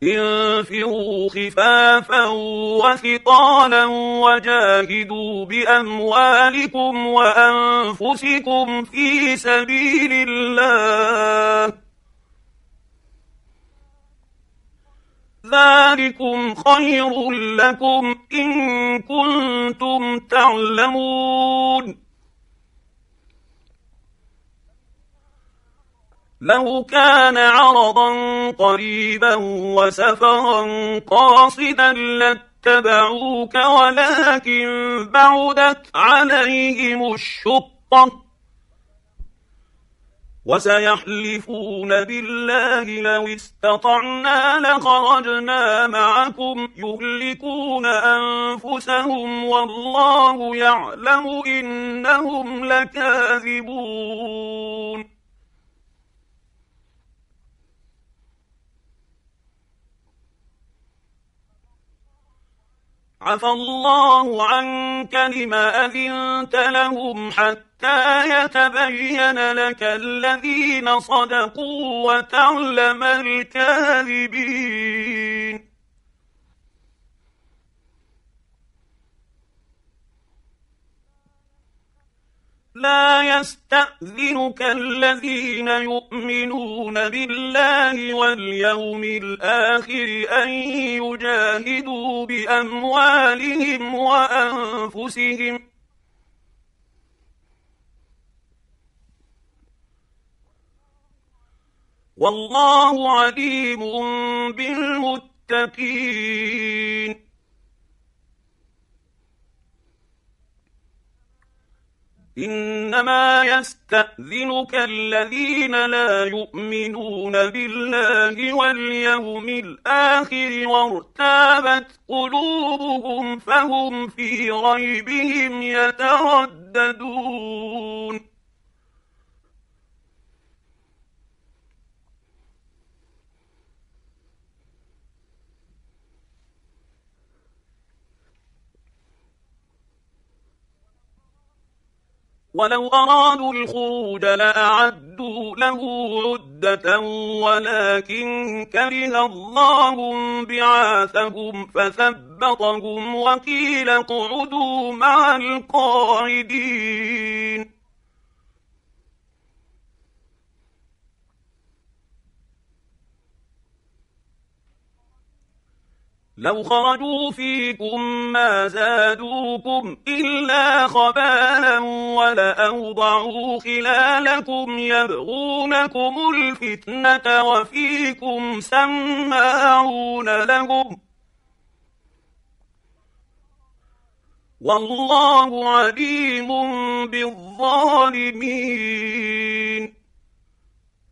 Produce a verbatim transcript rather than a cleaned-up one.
انفروا خفافا وثقالا وجاهدوا بأموالكم وأنفسكم في سبيل الله، ذلكم خير لكم إن كنتم تعلمون. لو كان عرضا قريبا وسفرا قاصدا لاتبعوك ولكن بعدت عليهم الشقة، وسيحلفون بالله لو استطعنا لخرجنا معكم يهلكون أنفسهم والله يعلم إنهم لكاذبون. عفى الله عنك لم أذنت لهم حتى يتبين لك الذين صدقوا وتعلم الكاذبين. لا يستأذنك الذين يؤمنون بالله واليوم الآخر أن يجاهدوا بأموالهم وأنفسهم، والله عليم بالمتقين. إنما يستأذنك الذين لا يؤمنون بالله واليوم الآخر وارتابت قلوبهم فهم في ريبهم يترددون. ولو أرادوا الخروج لأعدوا له عدة ولكن كره الله بعاثهم فثبطهم وقيل اقعدوا مع القاعدين. لو خرجوا فيكم ما زادوكم إلا خبالا ولأوضعوا خلالكم يبغونكم الفتنة وفيكم سماعون لهم، والله عليم بالظالمين.